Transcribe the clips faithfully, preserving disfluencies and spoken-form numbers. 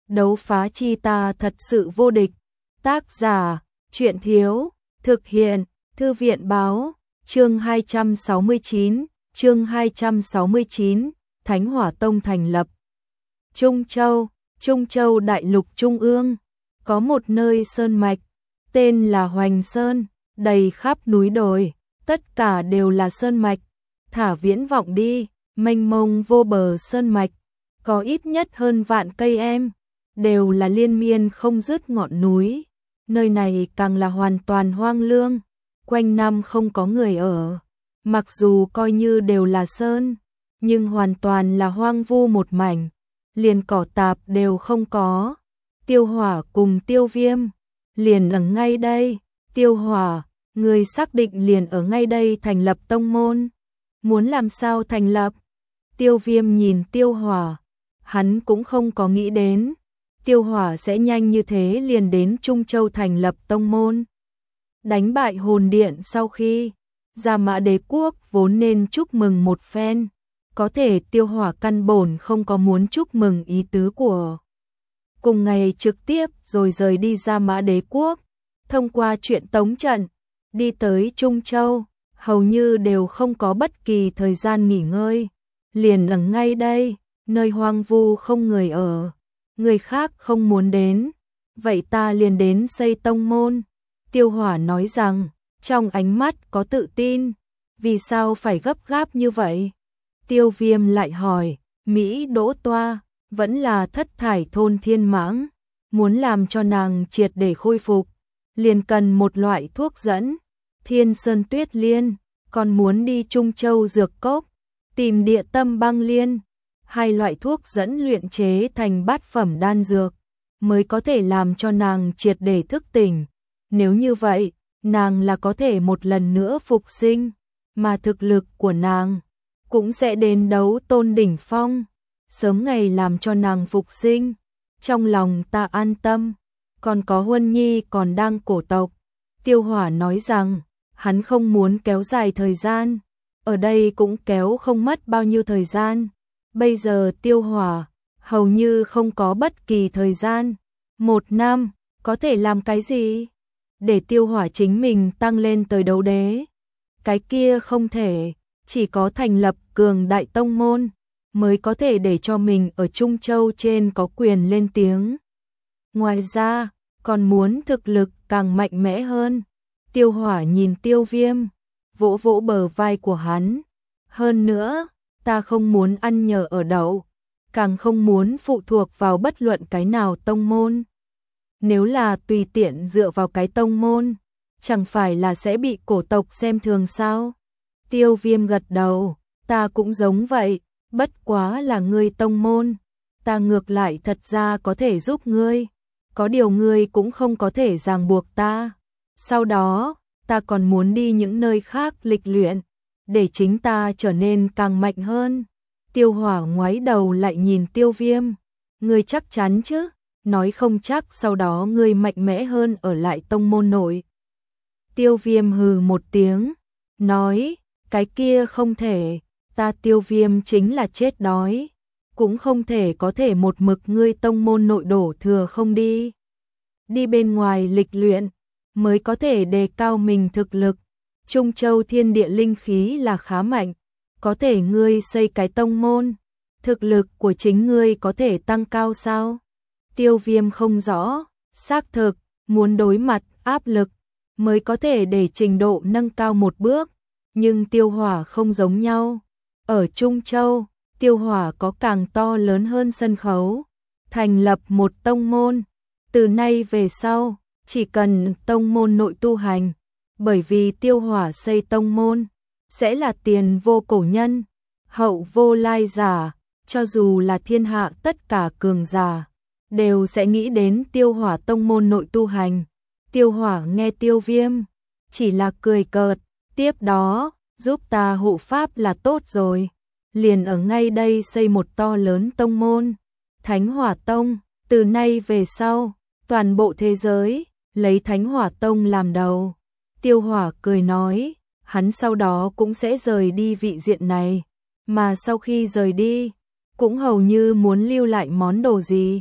đấu phá chi ta thật sự vô địch. Tác giả, Truyện Thiếu, thực hiện, Thư viện Báo, chương hai trăm sáu mươi chín, chương hai trăm sáu mươi chín, Thánh Hỏa Tông thành lập. Trung Châu, Trung Châu đại lục trung ương, có một nơi sơn mạch, tên là Hoành Sơn, đầy khắp núi đồi, tất cả đều là sơn mạch, thả viễn vọng đi, mênh mông vô bờ sơn mạch, có ít nhất hơn vạn cây em, đều là liên miên không dứt ngọn núi. Nơi này càng là hoàn toàn hoang lương, quanh năm không có người ở. Mặc dù coi như đều là sơn, nhưng hoàn toàn là hoang vu một mảnh, liền cỏ tạp đều không có. Tiêu Hỏa cùng Tiêu Viêm liền ở ngay đây. Tiêu Hỏa, người xác định liền ở ngay đây thành lập tông môn. Muốn làm sao thành lập? Tiêu Viêm nhìn Tiêu Hỏa, hắn cũng không có nghĩ đến Tiêu Hỏa sẽ nhanh như thế liền đến Trung Châu thành lập tông môn. Đánh bại hồn điện sau khi Gia Mã Đế quốc vốn nên chúc mừng một phen, có thể Tiêu Hỏa căn bổn không có muốn chúc mừng ý tứ của. Cùng ngày trực tiếp rồi rời đi Gia Mã Đế quốc, thông qua chuyện tống trận, đi tới Trung Châu, hầu như đều không có bất kỳ thời gian nghỉ ngơi, liền ở ngay đây, nơi hoang vu không người ở, người khác không muốn đến, vậy ta liền đến xây tông môn. Tiêu Hỏa nói rằng, trong ánh mắt có tự tin, vì sao phải gấp gáp như vậy? Tiêu Viêm lại hỏi, Mỹ Đỗ Toa, vẫn là thất thải thôn thiên mãng, muốn làm cho nàng triệt để khôi phục, liền cần một loại thuốc dẫn, Thiên Sơn Tuyết Liên, còn muốn đi Trung Châu dược cốc, tìm địa tâm băng liên, hai loại thuốc dẫn luyện chế thành bát phẩm đan dược, mới có thể làm cho nàng triệt để thức tỉnh. Nếu như vậy, nàng là có thể một lần nữa phục sinh, mà thực lực của nàng cũng sẽ đến đấu tôn đỉnh phong, sớm ngày làm cho nàng phục sinh. Trong lòng ta an tâm, còn có Huân Nhi còn đang cổ tộc. Tiêu Hỏa nói rằng, hắn không muốn kéo dài thời gian, ở đây cũng kéo không mất bao nhiêu thời gian. Bây giờ Tiêu Hỏa hầu như không có bất kỳ thời gian, một năm có thể làm cái gì? Để Tiêu Hỏa chính mình tăng lên tới đấu đế, cái kia không thể, chỉ có thành lập cường đại tông môn mới có thể để cho mình ở Trung Châu trên có quyền lên tiếng. Ngoài ra, còn muốn thực lực càng mạnh mẽ hơn. Tiêu Hỏa nhìn Tiêu Viêm, vỗ vỗ bờ vai của hắn. Hơn nữa, ta không muốn ăn nhờ ở đậu, càng không muốn phụ thuộc vào bất luận cái nào tông môn. Nếu là tùy tiện dựa vào cái tông môn, chẳng phải là sẽ bị cổ tộc xem thường sao? Tiêu Viêm gật đầu, ta cũng giống vậy, bất quá là ngươi tông môn, ta ngược lại thật ra có thể giúp ngươi, có điều ngươi cũng không có thể ràng buộc ta. Sau đó, ta còn muốn đi những nơi khác lịch luyện, để chính ta trở nên càng mạnh hơn. Tiêu Hỏa ngoái đầu lại nhìn Tiêu Viêm, ngươi chắc chắn chứ? Nói không chắc sau đó ngươi mạnh mẽ hơn ở lại tông môn nội. Tiêu Viêm hừ một tiếng, nói, cái kia không thể, ta Tiêu Viêm chính là chết đói, cũng không thể có thể một mực ngươi tông môn nội đổ thừa không đi. Đi bên ngoài lịch luyện, mới có thể đề cao mình thực lực. Trung Châu thiên địa linh khí là khá mạnh, có thể ngươi xây cái tông môn, thực lực của chính ngươi có thể tăng cao sao? Tiêu Viêm không rõ, xác thực, muốn đối mặt áp lực, mới có thể để trình độ nâng cao một bước, nhưng Tiêu Hỏa không giống nhau. Ở Trung Châu, Tiêu Hỏa có càng to lớn hơn sân khấu, thành lập một tông môn, từ nay về sau, chỉ cần tông môn nội tu hành, bởi vì Tiêu Hỏa xây tông môn, sẽ là tiền vô cổ nhân, hậu vô lai giả, cho dù là thiên hạ tất cả cường giả, đều sẽ nghĩ đến Tiêu Hỏa tông môn nội tu hành. Tiêu Hỏa nghe Tiêu Viêm, chỉ là cười cợt, tiếp đó, giúp ta hộ pháp là tốt rồi, liền ở ngay đây xây một to lớn tông môn, Thánh Hỏa Tông, từ nay về sau, toàn bộ thế giới, lấy Thánh Hỏa Tông làm đầu. Tiêu Hỏa cười nói, hắn sau đó cũng sẽ rời đi vị diện này, mà sau khi rời đi, cũng hầu như muốn lưu lại món đồ gì.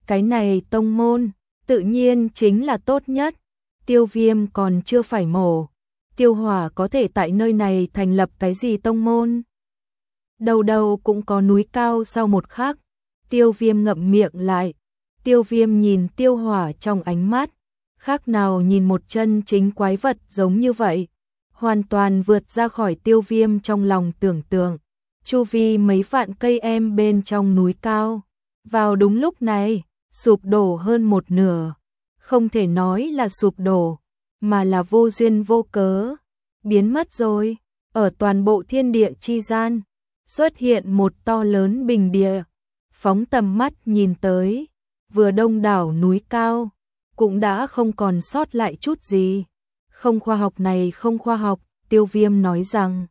Cái này tông môn, tự nhiên chính là tốt nhất. Tiêu Viêm còn chưa phải mổ. Tiêu Hỏa có thể tại nơi này thành lập cái gì tông môn? Đầu đầu cũng có núi cao sau một khắc. Tiêu Viêm ngậm miệng lại. Tiêu Viêm nhìn Tiêu Hỏa trong ánh mắt, khác nào nhìn một chân chính quái vật giống như vậy. Hoàn toàn vượt ra khỏi Tiêu Viêm trong lòng tưởng tượng. Chu vi mấy vạn cây em bên trong núi cao. Vào đúng lúc này, sụp đổ hơn một nửa. Không thể nói là sụp đổ, mà là vô duyên vô cớ. Biến mất rồi, ở toàn bộ thiên địa chi gian, xuất hiện một to lớn bình địa. Phóng tầm mắt nhìn tới, vừa đông đảo núi cao, cũng đã không còn sót lại chút gì. Không khoa học này không khoa học, Tiêu Viêm nói rằng.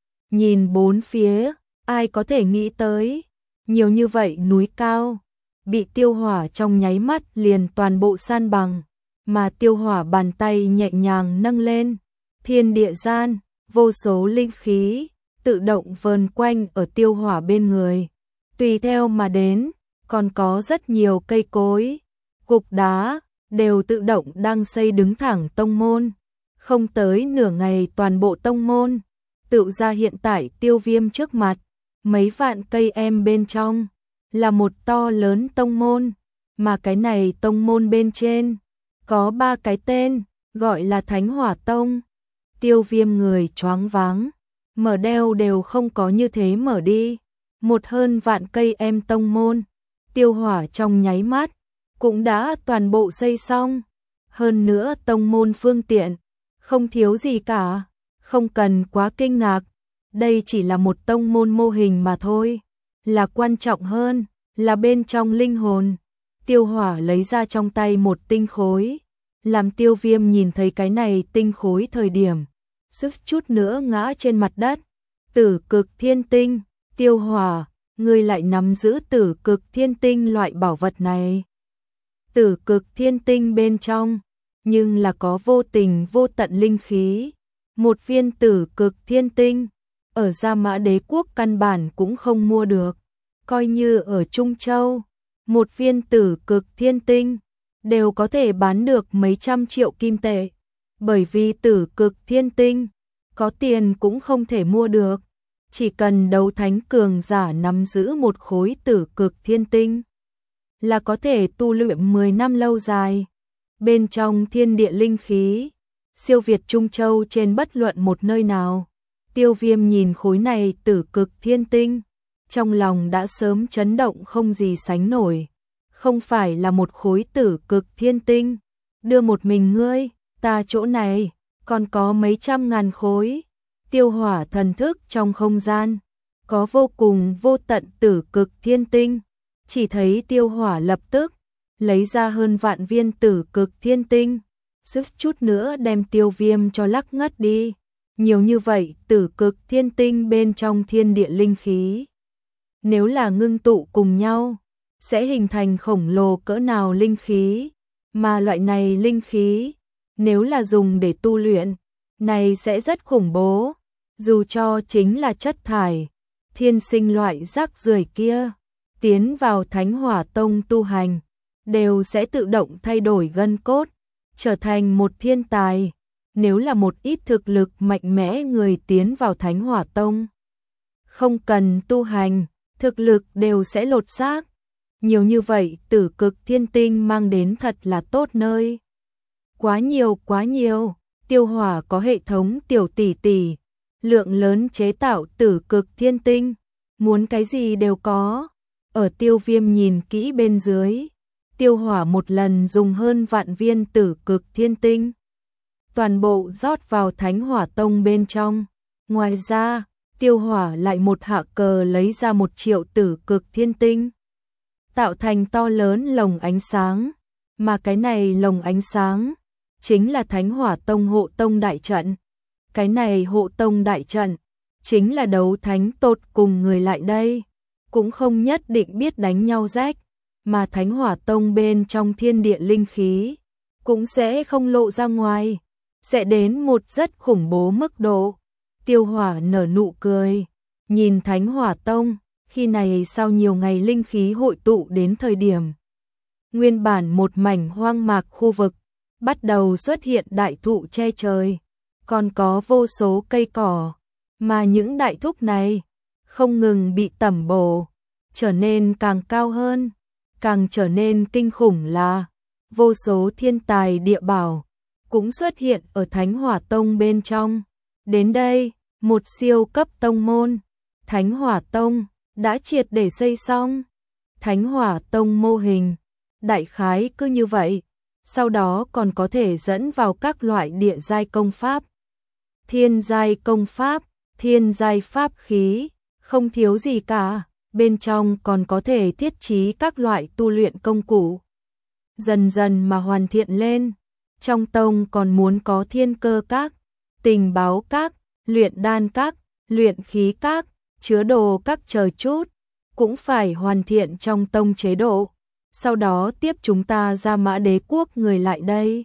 Nhìn bốn phía, ai có thể nghĩ tới, nhiều như vậy núi cao, bị Tiêu Hỏa trong nháy mắt liền toàn bộ san bằng, mà Tiêu Hỏa bàn tay nhẹ nhàng nâng lên, thiên địa gian, vô số linh khí, tự động vờn quanh ở Tiêu Hỏa bên người. Tùy theo mà đến, còn có rất nhiều cây cối, cục đá, đều tự động đang xây đứng thẳng tông môn. Không tới nửa ngày toàn bộ tông môn, tự ra hiện tại Tiêu Viêm trước mặt, mấy vạn cây em bên trong, là một to lớn tông môn, mà cái này tông môn bên trên, có ba cái tên, gọi là Thánh Hỏa Tông. Tiêu Viêm người choáng váng, mở đeo đều không có như thế mở đi, một hơn vạn cây em tông môn, Tiêu Hỏa trong nháy mắt, cũng đã toàn bộ xây xong, hơn nữa tông môn phương tiện, không thiếu gì cả, không cần quá kinh ngạc, đây chỉ là một tông môn mô hình mà thôi, là quan trọng hơn, là bên trong linh hồn. Tiêu Hỏa lấy ra trong tay một tinh khối, làm Tiêu Viêm nhìn thấy cái này tinh khối thời điểm, sức chút nữa ngã trên mặt đất. Tử Cực Thiên Tinh, Tiêu Hỏa, ngươi lại nắm giữ Tử Cực Thiên Tinh loại bảo vật này. Tử Cực Thiên Tinh bên trong, nhưng là có vô tình vô tận linh khí. Một viên Tử Cực Thiên Tinh, ở Gia Mã Đế quốc căn bản cũng không mua được. Coi như ở Trung Châu, một viên Tử Cực Thiên Tinh, đều có thể bán được mấy trăm triệu kim tệ. Bởi vì Tử Cực Thiên Tinh, có tiền cũng không thể mua được. Chỉ cần đấu thánh cường giả nắm giữ một khối Tử Cực Thiên Tinh, là có thể tu luyện mười năm lâu dài. Bên trong thiên địa linh khí, siêu việt Trung Châu trên bất luận một nơi nào. Tiêu Viêm nhìn khối này Tử Cực Thiên Tinh, trong lòng đã sớm chấn động không gì sánh nổi. Không phải là một khối Tử Cực Thiên Tinh, đưa một mình ngươi, ta chỗ này, còn có mấy trăm ngàn khối. Tiêu Hỏa thần thức trong không gian, có vô cùng vô tận Tử Cực Thiên Tinh. Chỉ thấy Tiêu Hỏa lập tức lấy ra hơn vạn viên Tử Cực Thiên Tinh, sức chút nữa đem Tiêu Viêm cho lắc ngất đi. Nhiều như vậy Tử Cực Thiên Tinh bên trong thiên địa linh khí, nếu là ngưng tụ cùng nhau, sẽ hình thành khổng lồ cỡ nào linh khí, mà loại này linh khí, nếu là dùng để tu luyện, này sẽ rất khủng bố. Dù cho chính là chất thải, thiên sinh loại rác rưởi kia, tiến vào Thánh Hỏa Tông tu hành, đều sẽ tự động thay đổi gân cốt, trở thành một thiên tài. Nếu là một ít thực lực mạnh mẽ người tiến vào Thánh Hỏa Tông, không cần tu hành, thực lực đều sẽ lột xác. Nhiều như vậy Tử Cực Thiên Tinh mang đến thật là tốt nơi. Quá nhiều quá nhiều, Tiêu Hỏa có hệ thống tiểu tỷ tỷ, lượng lớn chế tạo Tử Cực Thiên Tinh, muốn cái gì đều có. Ở Tiêu Viêm nhìn kỹ bên dưới, Tiêu Hỏa một lần dùng hơn vạn viên Tử Cực Thiên Tinh, toàn bộ rót vào Thánh Hỏa Tông bên trong. Ngoài ra, Tiêu Hỏa lại một hạ cờ lấy ra một triệu Tử Cực Thiên Tinh, tạo thành to lớn lồng ánh sáng, mà cái này lồng ánh sáng chính là Thánh Hỏa Tông hộ tông đại trận. Cái này hộ tông đại trận chính là đấu thánh tột cùng người lại đây, cũng không nhất định biết đánh nhau rách, mà Thánh Hỏa Tông bên trong thiên địa linh khí cũng sẽ không lộ ra ngoài, sẽ đến một rất khủng bố mức độ. Tiêu Hỏa nở nụ cười, nhìn Thánh Hỏa Tông, khi này sau nhiều ngày linh khí hội tụ đến thời điểm Nguyên bản một mảnh hoang mạc khu vực, bắt đầu xuất hiện đại thụ che trời, còn có vô số cây cỏ, mà những đại thúc này không ngừng bị tẩm bổ, trở nên càng cao hơn, càng trở nên kinh khủng là vô số thiên tài địa bảo cũng xuất hiện ở Thánh Hỏa Tông bên trong. Đến đây, một siêu cấp tông môn, Thánh Hỏa Tông, đã triệt để xây xong. Thánh Hỏa Tông mô hình, đại khái cứ như vậy, sau đó còn có thể dẫn vào các loại địa giai công pháp, thiên giai công pháp, thiên giai pháp khí, không thiếu gì cả, bên trong còn có thể thiết trí các loại tu luyện công cụ. Dần dần mà hoàn thiện lên, trong tông còn muốn có thiên cơ các, tình báo các, luyện đan các, luyện khí các, chứa đồ các chờ chút, cũng phải hoàn thiện trong tông chế độ. Sau đó tiếp chúng ta ra Mã Đế quốc người lại đây.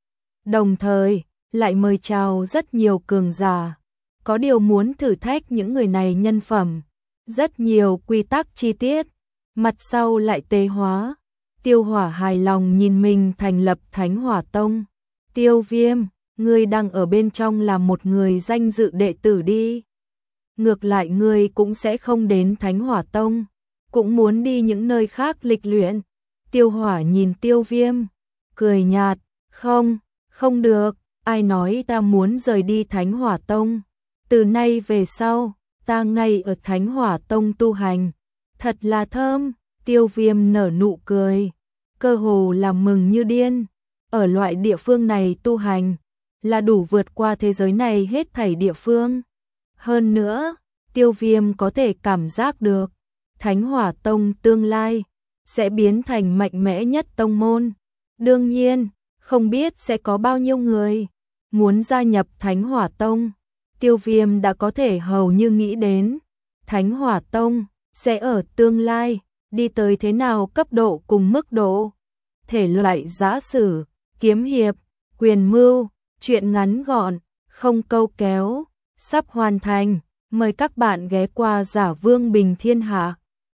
Đồng thời, lại mời chào rất nhiều cường giả, có điều muốn thử thách những người này nhân phẩm, rất nhiều quy tắc chi tiết, mặt sau lại tế hóa. Tiêu Hỏa hài lòng nhìn mình thành lập Thánh Hỏa Tông. Tiêu Viêm, ngươi đang ở bên trong là một người danh dự đệ tử đi. Ngược lại ngươi cũng sẽ không đến Thánh Hỏa Tông, cũng muốn đi những nơi khác lịch luyện. Tiêu Hỏa nhìn Tiêu Viêm, cười nhạt, không, không được, ai nói ta muốn rời đi Thánh Hỏa Tông. Từ nay về sau, ta ngay ở Thánh Hỏa Tông tu hành, thật là thơm. Tiêu Viêm nở nụ cười, cơ hồ là mừng như điên. Ở loại địa phương này tu hành, là đủ vượt qua thế giới này hết thảy địa phương. Hơn nữa, Tiêu Viêm có thể cảm giác được, Thánh Hỏa Tông tương lai sẽ biến thành mạnh mẽ nhất tông môn. Đương nhiên, không biết sẽ có bao nhiêu người muốn gia nhập Thánh Hỏa Tông. Tiêu Viêm đã có thể hầu như nghĩ đến, Thánh Hỏa Tông sẽ ở tương lai đi tới thế nào cấp độ cùng mức độ. Thể loại giã sử, kiếm hiệp, quyền mưu, truyện ngắn gọn, không câu kéo, sắp hoàn thành. Mời các bạn ghé qua Giả Vương Bình Thiên Hạ.